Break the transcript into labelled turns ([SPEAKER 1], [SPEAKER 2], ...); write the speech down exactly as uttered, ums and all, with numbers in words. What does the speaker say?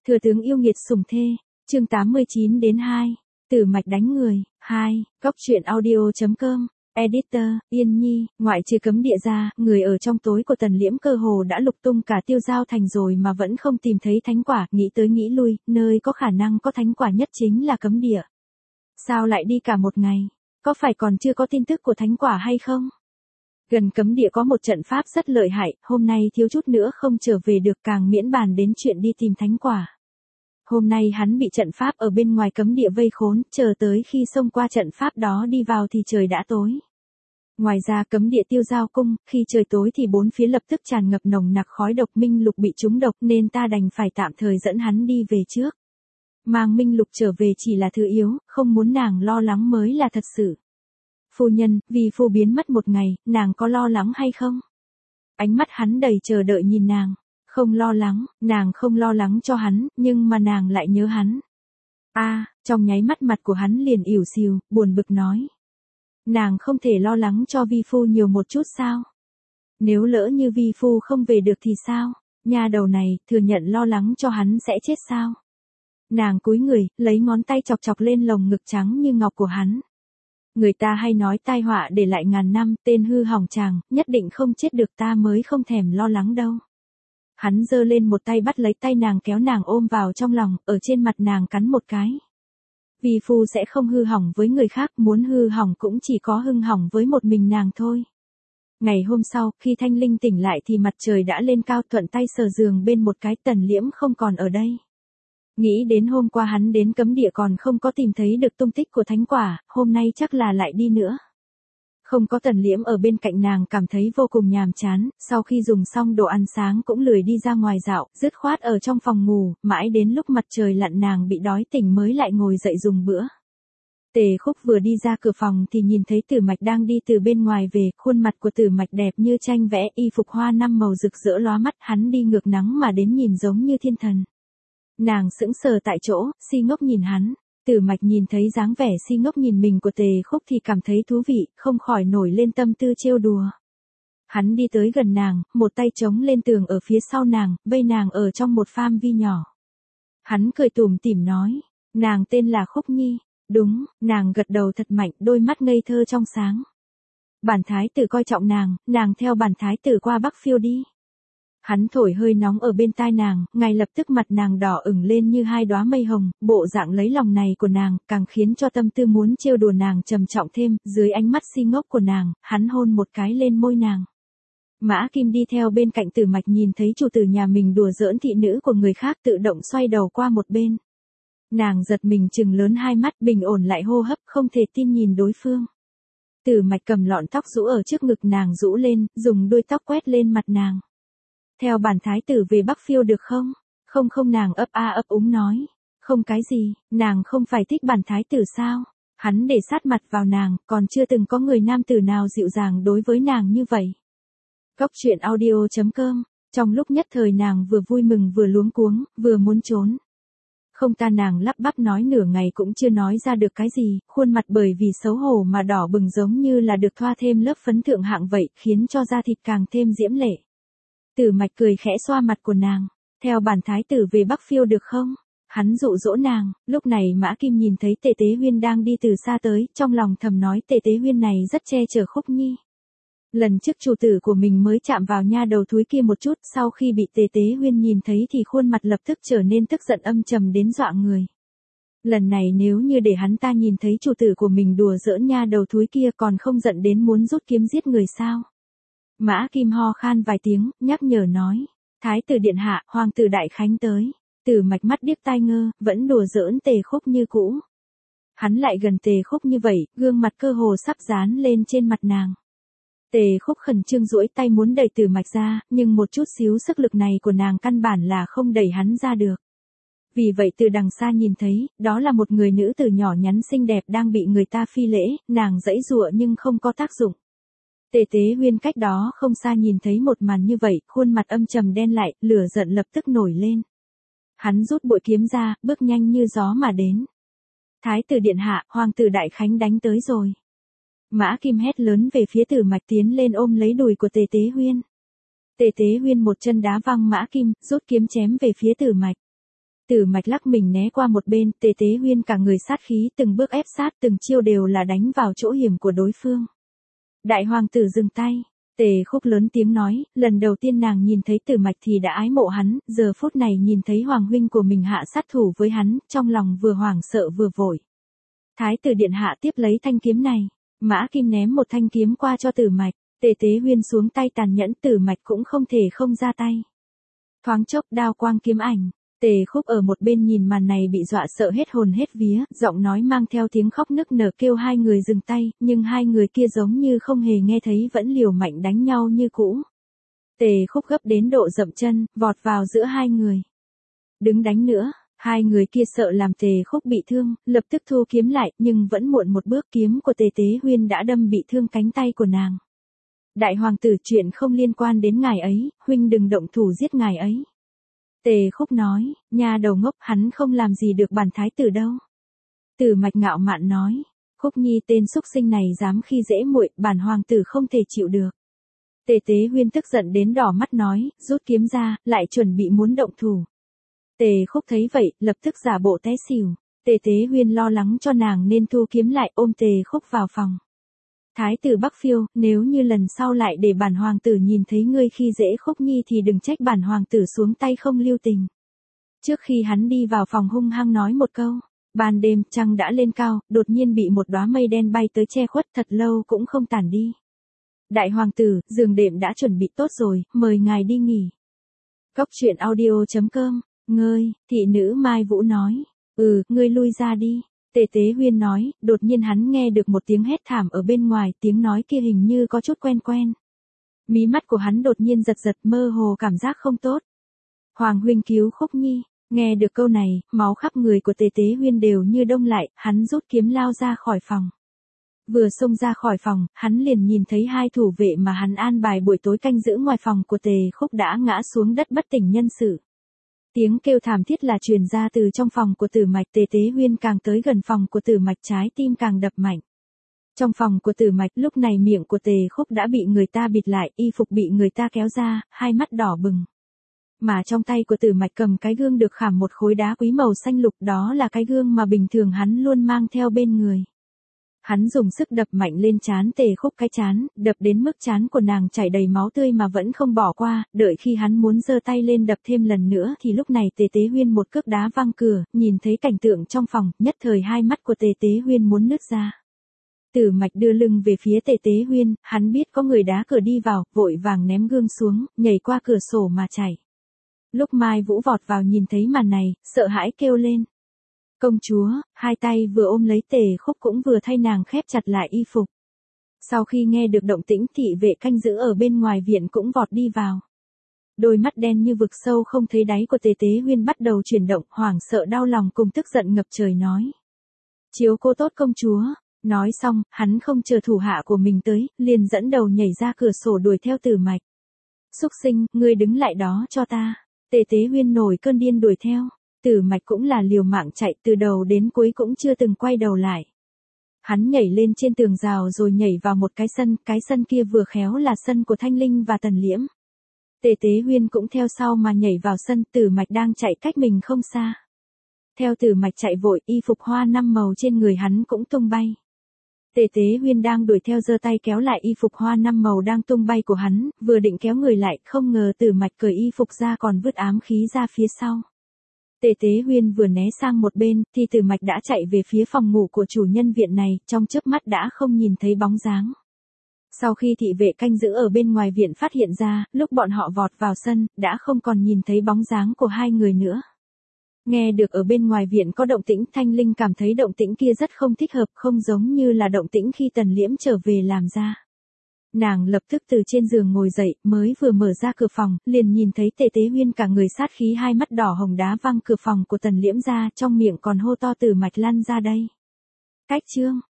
[SPEAKER 1] Thừa tướng yêu nghiệt sủng thê, chương tám mươi chín đến hai, Tử Mạch đánh người, hai, Góc truyện audio.com, Editor, Yên Nhi, ngoại trừ cấm địa ra, người ở trong tối của Tần Liễm cơ hồ đã lục tung cả Tiêu Giao thành rồi mà vẫn không tìm thấy thánh quả, nghĩ tới nghĩ lui, nơi có khả năng có thánh quả nhất chính là cấm địa. Sao lại đi cả một ngày? Có phải còn chưa có tin tức của thánh quả hay không? Gần cấm địa có một trận pháp rất lợi hại, hôm nay thiếu chút nữa không trở về được, càng miễn bàn đến chuyện đi tìm thánh quả. Hôm nay hắn bị trận pháp ở bên ngoài cấm địa vây khốn, chờ tới khi xông qua trận pháp đó đi vào thì trời đã tối. Ngoài ra cấm địa Tiêu Giao cung, khi trời tối thì bốn phía lập tức tràn ngập nồng nặc khói độc, Minh Lục bị trúng độc nên ta đành phải tạm thời dẫn hắn đi về trước. Mang Minh Lục trở về chỉ là thứ yếu, không muốn nàng lo lắng mới là thật sự. Phu nhân, vì phu biến mất một ngày, nàng có lo lắng hay không? Ánh mắt hắn đầy chờ đợi nhìn nàng. Không lo lắng, nàng không lo lắng cho hắn, nhưng mà nàng lại nhớ hắn. A, à, trong nháy mắt mặt của hắn liền ỉu xìu, buồn bực nói. Nàng không thể lo lắng cho vi phu nhiều một chút sao? Nếu lỡ như vi phu không về được thì sao? Nha đầu này, thừa nhận lo lắng cho hắn sẽ chết sao? Nàng cúi người, lấy ngón tay chọc chọc lên lồng ngực trắng như ngọc của hắn. Người ta hay nói tai họa để lại ngàn năm, tên hư hỏng chàng, nhất định không chết được, ta mới không thèm lo lắng đâu. Hắn giơ lên một tay bắt lấy tay nàng, kéo nàng ôm vào trong lòng, ở trên mặt nàng cắn một cái. Vi phu sẽ không hư hỏng với người khác, muốn hư hỏng cũng chỉ có hưng hỏng với một mình nàng thôi. Ngày hôm sau, khi Thanh Linh tỉnh lại thì mặt trời đã lên cao, thuận tay sờ giường bên một cái, Tần Liễm không còn ở đây. Nghĩ đến hôm qua hắn đến cấm địa còn không có tìm thấy được tung tích của thánh quả, hôm nay chắc là lại đi nữa. Không có Tần Liễm ở bên cạnh nàng cảm thấy vô cùng nhàm chán, sau khi dùng xong đồ ăn sáng cũng lười đi ra ngoài dạo, dứt khoát ở trong phòng ngủ, mãi đến lúc mặt trời lặn nàng bị đói tỉnh mới lại ngồi dậy dùng bữa. Tề Khúc vừa đi ra cửa phòng thì nhìn thấy Tử Mạch đang đi từ bên ngoài về, khuôn mặt của Tử Mạch đẹp như tranh vẽ, y phục hoa năm màu rực rỡ lóa mắt, hắn đi ngược nắng mà đến nhìn giống như thiên thần. Nàng sững sờ tại chỗ, si ngốc nhìn hắn. Tử Mạch nhìn thấy dáng vẻ si ngốc nhìn mình của Tề Khúc thì cảm thấy thú vị, không khỏi nổi lên tâm tư trêu đùa. Hắn đi tới gần nàng, một tay chống lên tường ở phía sau nàng, vây nàng ở trong một pham vi nhỏ. Hắn cười tủm tỉm nói, nàng tên là Khúc Nhi. Đúng, nàng gật đầu thật mạnh, đôi mắt ngây thơ trong sáng. Bản thái tử coi trọng nàng, nàng theo bản thái tử qua Bắc Phiêu đi. Hắn thổi hơi nóng ở bên tai nàng, ngay lập tức mặt nàng đỏ ửng lên như hai đóa mây hồng, bộ dạng lấy lòng này của nàng, càng khiến cho tâm tư muốn trêu đùa nàng trầm trọng thêm, dưới ánh mắt si ngốc của nàng, hắn hôn một cái lên môi nàng. Mã Kim đi theo bên cạnh Tử Mạch nhìn thấy chủ tử nhà mình đùa giỡn thị nữ của người khác, tự động xoay đầu qua một bên. Nàng giật mình trừng lớn hai mắt, bình ổn lại hô hấp, không thể tin nhìn đối phương. Tử Mạch cầm lọn tóc rũ ở trước ngực nàng rũ lên, dùng đuôi tóc quét lên mặt nàng. Theo bản thái tử về Bắc Phiêu được không? Không không nàng ấp a ấp úng nói. Không cái gì, nàng không phải thích bản thái tử sao? Hắn để sát mặt vào nàng, còn chưa từng có người nam tử nào dịu dàng đối với nàng như vậy. Góc truyện audio.com, trong lúc nhất thời nàng vừa vui mừng vừa luống cuống, vừa muốn trốn. Không ta nàng lắp bắp nói nửa ngày cũng chưa nói ra được cái gì, khuôn mặt bởi vì xấu hổ mà đỏ bừng giống như là được thoa thêm lớp phấn thượng hạng vậy, khiến cho da thịt càng thêm diễm lệ. Tử Mạch cười khẽ xoa mặt của nàng, theo bản thái tử về Bắc Phiêu được không? Hắn dụ dỗ nàng, lúc này Mã Kim nhìn thấy Tề Tế Huyên đang đi từ xa tới, trong lòng thầm nói Tề Tế Huyên này rất che chở Khúc Nhi. Lần trước chủ tử của mình mới chạm vào nha đầu thúi kia một chút, sau khi bị Tề Tế Huyên nhìn thấy thì khuôn mặt lập tức trở nên tức giận âm trầm đến dọa người. Lần này nếu như để hắn ta nhìn thấy chủ tử của mình đùa giỡn nha đầu thúi kia còn không giận đến muốn rút kiếm giết người sao? Mã Kim ho khan vài tiếng, nhắc nhở nói. Thái tử điện hạ, hoàng tử đại khánh tới. Tử Mạch mắt điếc tai ngơ, vẫn đùa giỡn Tề Khúc như cũ. Hắn lại gần Tề Khúc như vậy, gương mặt cơ hồ sắp dán lên trên mặt nàng. Tề Khúc khẩn trương duỗi tay muốn đẩy Tử Mạch ra, nhưng một chút xíu sức lực này của nàng căn bản là không đẩy hắn ra được. Vì vậy từ đằng xa nhìn thấy, đó là một người nữ tử nhỏ nhắn xinh đẹp đang bị người ta phi lễ, nàng giãy giụa nhưng không có tác dụng. Tề Tế Huyên cách đó không xa nhìn thấy một màn như vậy, khuôn mặt âm trầm đen lại, lửa giận lập tức nổi lên. Hắn rút bội kiếm ra, bước nhanh như gió mà đến. Thái tử điện hạ, hoàng tử đại khánh đánh tới rồi. Mã Kim hét lớn về phía Tử Mạch, tiến lên ôm lấy đùi của Tề Tế Huyên. Tề Tế Huyên một chân đá văng Mã Kim, rút kiếm chém về phía Tử Mạch. Tử Mạch lắc mình né qua một bên, Tề Tế Huyên cả người sát khí từng bước ép sát, từng chiêu đều là đánh vào chỗ hiểm của đối phương. Đại hoàng tử dừng tay, Tề Khúc lớn tiếng nói, lần đầu tiên nàng nhìn thấy Tử Mạch thì đã ái mộ hắn, giờ phút này nhìn thấy hoàng huynh của mình hạ sát thủ với hắn, trong lòng vừa hoảng sợ vừa vội. Thái tử điện hạ tiếp lấy thanh kiếm này, Mã Kim ném một thanh kiếm qua cho Tử Mạch, Tề Tế Huyên xuống tay tàn nhẫn, Tử Mạch cũng không thể không ra tay. Thoáng chốc đao quang kiếm ảnh, Tề Khúc ở một bên nhìn màn này bị dọa sợ hết hồn hết vía, giọng nói mang theo tiếng khóc nức nở kêu hai người dừng tay, nhưng hai người kia giống như không hề nghe thấy vẫn liều mạnh đánh nhau như cũ. Tề Khúc gấp đến độ dậm chân, vọt vào giữa hai người. Đứng đánh nữa, hai người kia sợ làm Tề Khúc bị thương, lập tức thu kiếm lại, nhưng vẫn muộn một bước, kiếm của Tề Tế Huyên đã đâm bị thương cánh tay của nàng. Đại hoàng tử, chuyện không liên quan đến ngài ấy, huynh đừng động thủ giết ngài ấy. Tề Khúc nói, nha đầu ngốc, hắn không làm gì được bản thái tử đâu. Tử Mạch ngạo mạn nói, Khúc Nhi tên xúc sinh này dám khi dễ muội, bản hoàng tử không thể chịu được. Tề Tế Huyên tức giận đến đỏ mắt nói, rút kiếm ra, lại chuẩn bị muốn động thủ. Tề Khúc thấy vậy, lập tức giả bộ té xỉu. Tề Tế Huyên lo lắng cho nàng nên thu kiếm lại, ôm Tề Khúc vào phòng. Thái tử Bắc Phiêu, nếu như lần sau lại để bản hoàng tử nhìn thấy ngươi khi dễ Khúc Nhi thì đừng trách bản hoàng tử xuống tay không lưu tình. Trước khi hắn đi vào phòng hung hăng nói một câu, ban đêm trăng đã lên cao, đột nhiên bị một đóa mây đen bay tới che khuất, thật lâu cũng không tản đi. Đại hoàng tử, giường đệm đã chuẩn bị tốt rồi, mời ngài đi nghỉ. Góc truyện audio chấm com, ngơi, thị nữ Mai Vũ nói, ừ, ngươi lui ra đi. Tề Tế Huyên nói, đột nhiên hắn nghe được một tiếng hét thảm ở bên ngoài, tiếng nói kia hình như có chút quen quen. Mí mắt của hắn đột nhiên giật giật, mơ hồ cảm giác không tốt. Hoàng huynh cứu Khúc Nhi, nghe được câu này, máu khắp người của Tề Tế Huyên đều như đông lại, hắn rút kiếm lao ra khỏi phòng. Vừa xông ra khỏi phòng, hắn liền nhìn thấy hai thủ vệ mà hắn an bài buổi tối canh giữ ngoài phòng của Tề Khúc đã ngã xuống đất bất tỉnh nhân sự. Tiếng kêu thảm thiết là truyền ra từ trong phòng của Tử Mạch. Tề Tế Huyên càng tới gần phòng của Tử Mạch trái tim càng đập mạnh. Trong phòng của Tử Mạch lúc này miệng của Tề Khúc đã bị người ta bịt lại, y phục bị người ta kéo ra, hai mắt đỏ bừng. Mà trong tay của Tử Mạch cầm cái gương được khảm một khối đá quý màu xanh lục, đó là cái gương mà bình thường hắn luôn mang theo bên người. Hắn dùng sức đập mạnh lên trán Tề Khúc, cái trán, đập đến mức trán của nàng chảy đầy máu tươi mà vẫn không bỏ qua, đợi khi hắn muốn giơ tay lên đập thêm lần nữa thì lúc này Tề Tế Huyên một cước đá văng cửa, nhìn thấy cảnh tượng trong phòng, nhất thời hai mắt của Tề Tế Huyên muốn nứt ra. Tử Mạch đưa lưng về phía Tề Tế Huyên, hắn biết có người đá cửa đi vào, vội vàng ném gương xuống, nhảy qua cửa sổ mà chạy. Lúc Mai Vũ vọt vào nhìn thấy màn này, sợ hãi kêu lên. Công chúa, hai tay vừa ôm lấy Tề Khúc cũng vừa thay nàng khép chặt lại y phục. Sau khi nghe được động tĩnh, thị vệ canh giữ ở bên ngoài viện cũng vọt đi vào. Đôi mắt đen như vực sâu không thấy đáy của Tề Tế Huyên bắt đầu chuyển động, hoảng sợ đau lòng cùng tức giận ngập trời nói. Chiếu cố tốt công chúa. Nói xong, hắn không chờ thủ hạ của mình tới, liền dẫn đầu nhảy ra cửa sổ đuổi theo Tử Mạch. Xúc sinh, ngươi đứng lại đó cho ta. Tề Tế Huyên nổi cơn điên đuổi theo. Tử Mạch cũng là liều mạng chạy, từ đầu đến cuối cũng chưa từng quay đầu lại. Hắn nhảy lên trên tường rào rồi nhảy vào một cái sân, cái sân kia vừa khéo là sân của Thanh Linh và Tần Liễm. Tề Tế Huyên cũng theo sau mà nhảy vào sân, Tử Mạch đang chạy cách mình không xa. Theo Tử Mạch chạy vội, y phục hoa năm màu trên người hắn cũng tung bay. Tề Tế Huyên đang đuổi theo giơ tay kéo lại y phục hoa năm màu đang tung bay của hắn, vừa định kéo người lại, không ngờ Tử Mạch cởi y phục ra còn vứt ám khí ra phía sau. Tề Tế Huyên vừa né sang một bên, thì Tử Mạch đã chạy về phía phòng ngủ của chủ nhân viện này, trong chớp mắt đã không nhìn thấy bóng dáng. Sau khi thị vệ canh giữ ở bên ngoài viện phát hiện ra, lúc bọn họ vọt vào sân, đã không còn nhìn thấy bóng dáng của hai người nữa. Nghe được ở bên ngoài viện có động tĩnh, Thanh Linh cảm thấy động tĩnh kia rất không thích hợp, không giống như là động tĩnh khi Tần Liễm trở về làm ra. Nàng lập tức từ trên giường ngồi dậy, mới vừa mở ra cửa phòng, liền nhìn thấy Tề Tế Huyên cả người sát khí, hai mắt đỏ hồng đá văng cửa phòng của Tần Liễm ra, trong miệng còn hô to Tử Mạch lăn ra đây. Cách chương